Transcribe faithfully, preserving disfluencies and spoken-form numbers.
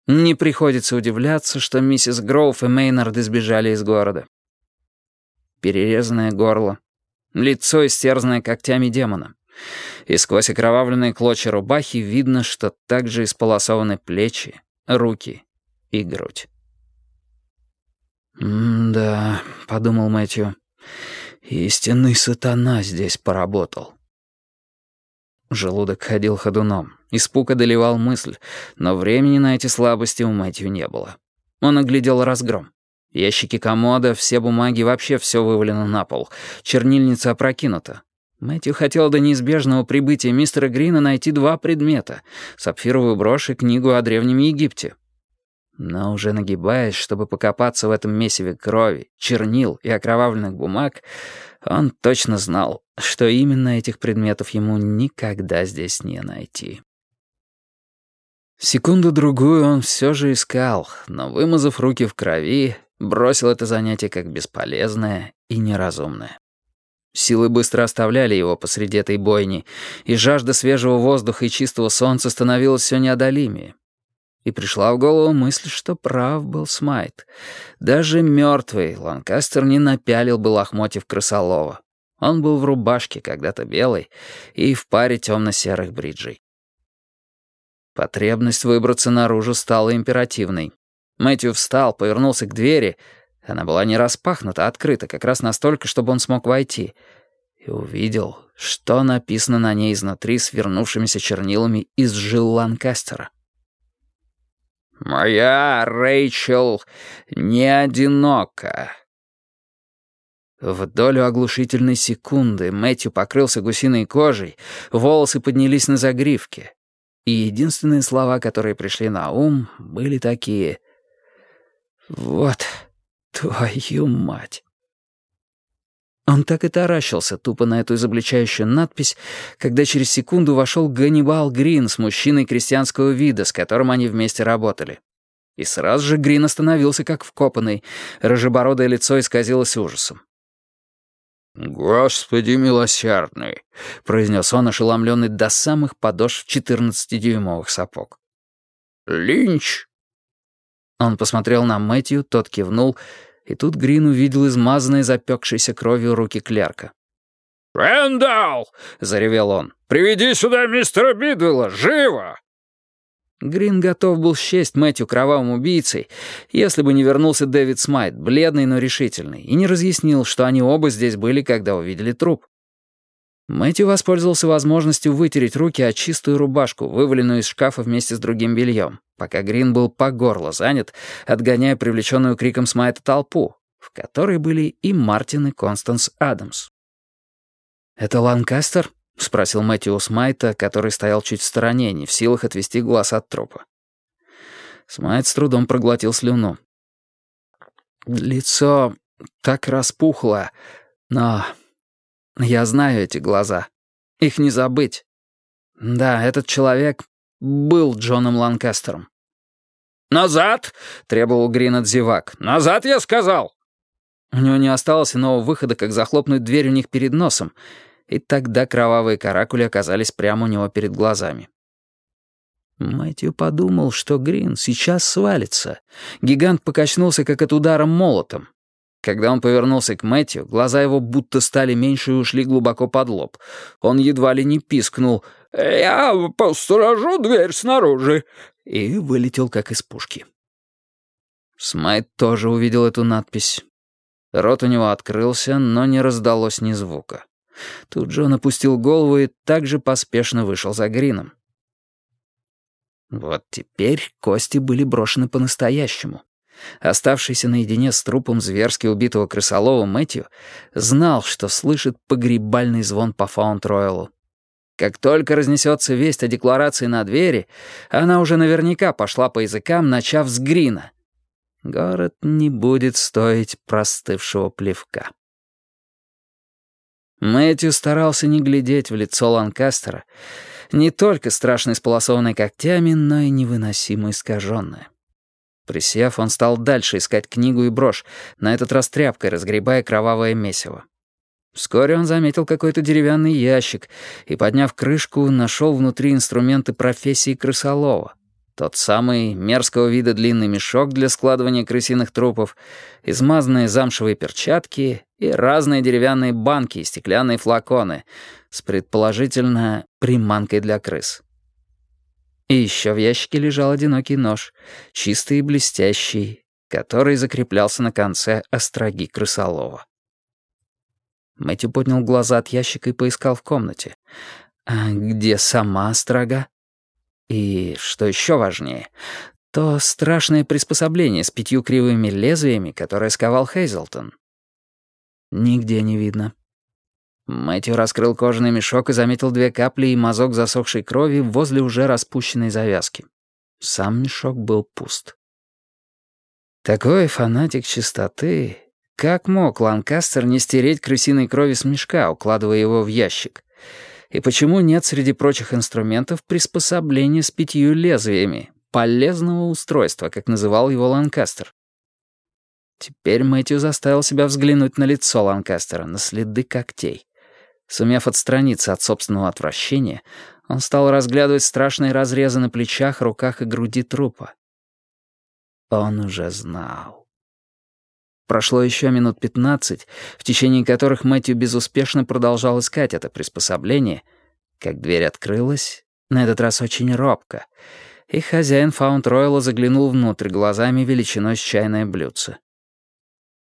Не приходится удивляться, что миссис Гроув и Мейнард избежали из города. Перерезанное горло, лицо, истерзанное когтями демона. И сквозь окровавленные клочья рубахи видно, что также исполосованы плечи, руки и грудь. «М-да», — подумал Мэтью, — «истинный сатана здесь поработал». Желудок ходил ходуном, испуг одолевал мысль, но времени на эти слабости у Мэтью не было. Он оглядел разгром. Ящики комода, все бумаги, вообще все вывалено на пол. Чернильница опрокинута. Мэтью хотел до неизбежного прибытия мистера Грина найти два предмета — сапфировую брошь и книгу о Древнем Египте. Но уже нагибаясь, чтобы покопаться в этом месиве крови, чернил и окровавленных бумаг, он точно знал, что именно этих предметов ему никогда здесь не найти. Секунду-другую он все же искал, но, вымазав руки в крови, бросил это занятие как бесполезное и неразумное. Силы быстро оставляли его посреди этой бойни, и жажда свежего воздуха и чистого солнца становилась все неодолимее. И пришла в голову мысль, что прав был Смайт. Даже мертвый Ланкастер не напялил бы лохмотьев крысолова. Он был в рубашке, когда-то белой, и в паре темно-серых бриджей. Потребность выбраться наружу стала императивной. Мэтью встал, повернулся к двери. Она была не распахнута, а открыта, как раз настолько, чтобы он смог войти. И увидел, что написано на ней изнутри свернувшимися чернилами из жил Ланкастера. «Моя Рэйчел не одинока». В долю оглушительной секунды Мэтью покрылся гусиной кожей, волосы поднялись на загривке. И единственные слова, которые пришли на ум, были такие: «Вот твою мать». Он так и таращился тупо на эту изобличающую надпись, когда через секунду вошел Ганнибал Грин с мужчиной крестьянского вида, с которым они вместе работали. И сразу же Грин остановился как вкопанный, рыжебородое лицо исказилось ужасом. «Господи милосердный», — произнес он, ошеломленный до самых подошв четырнадцатидюймовых сапог. «Линч?» Он посмотрел на Мэтью, тот кивнул, и тут Грин увидел измазанные запекшейся кровью руки клерка. «Рэндалл!» — заревел он. «Приведи сюда мистера Бидвелла! Живо!» Грин готов был счесть Мэтью кровавым убийцей, если бы не вернулся Дэвид Смайт, бледный, но решительный, и не разъяснил, что они оба здесь были, когда увидели труп. Мэтью воспользовался возможностью вытереть руки о чистую рубашку, вываленную из шкафа вместе с другим бельем, пока Грин был по горло занят, отгоняя привлеченную криком Смайта толпу, в которой были и Мартин, и Констанс Адамс. «Это Ланкастер?» — спросил Мэтью у Смайта, который стоял чуть в стороне, не в силах отвести глаз от трупа. Смайт с трудом проглотил слюну. «Лицо так распухло, но я знаю эти глаза. Их не забыть. Да, этот человек был Джоном Ланкастером». «Назад!» — требовал Грин от зевак. «Назад, я сказал!» У него не осталось иного выхода, как захлопнуть дверь у них перед носом, и тогда кровавые каракули оказались прямо у него перед глазами. Мэтью подумал, что Грин сейчас свалится. Гигант покачнулся, как от удара молотом. Когда он повернулся к Мэтью, глаза его будто стали меньше и ушли глубоко под лоб. Он едва ли не пискнул «Я посторожу дверь снаружи» и вылетел, как из пушки. Смайт тоже увидел эту надпись. Рот у него открылся, но не раздалось ни звука. Тут же он опустил голову и также поспешно вышел за Грином. Вот теперь кости были брошены по-настоящему. Оставшийся наедине с трупом зверски убитого крысолова Мэтью знал, что слышит погребальный звон по Фаунд-Роялу. Как только разнесется весть о декларации на двери, она уже наверняка пошла по языкам, начав с Грина. Город не будет стоить простывшего плевка. Мэтью старался не глядеть в лицо Ланкастера, не только страшно исполосованное когтями, но и невыносимо искаженное. Присев, он стал дальше искать книгу и брошь, на этот раз тряпкой разгребая кровавое месиво. Вскоре он заметил какой-то деревянный ящик и, подняв крышку, нашел внутри инструменты профессии крысолова. Тот самый мерзкого вида длинный мешок для складывания крысиных трупов, измазанные замшевые перчатки и разные деревянные банки и стеклянные флаконы с, предположительно, приманкой для крыс. И еще в ящике лежал одинокий нож, чистый и блестящий, который закреплялся на конце остроги крысолова. Мэтью поднял глаза от ящика и поискал в комнате. А где сама острога? И, что еще важнее, то страшное приспособление с пятью кривыми лезвиями, которое сковал Хейзлтон. Нигде не видно. Мэтью раскрыл кожаный мешок и заметил две капли и мазок засохшей крови возле уже распущенной завязки. Сам мешок был пуст. Такой фанатик чистоты. Как мог Ланкастер не стереть крысиной крови с мешка, укладывая его в ящик? И почему нет среди прочих инструментов приспособления с пятью лезвиями, полезного устройства, как называл его Ланкастер? Теперь Мэтью заставил себя взглянуть на лицо Ланкастера, на следы когтей. Сумев отстраниться от собственного отвращения, он стал разглядывать страшные разрезы на плечах, руках и груди трупа. Он уже знал. Прошло еще минут пятнадцать, в течение которых Мэтью безуспешно продолжал искать это приспособление, как дверь открылась, на этот раз очень робко, и хозяин Фаунд-Ройла заглянул внутрь глазами величиной с чайное блюдце.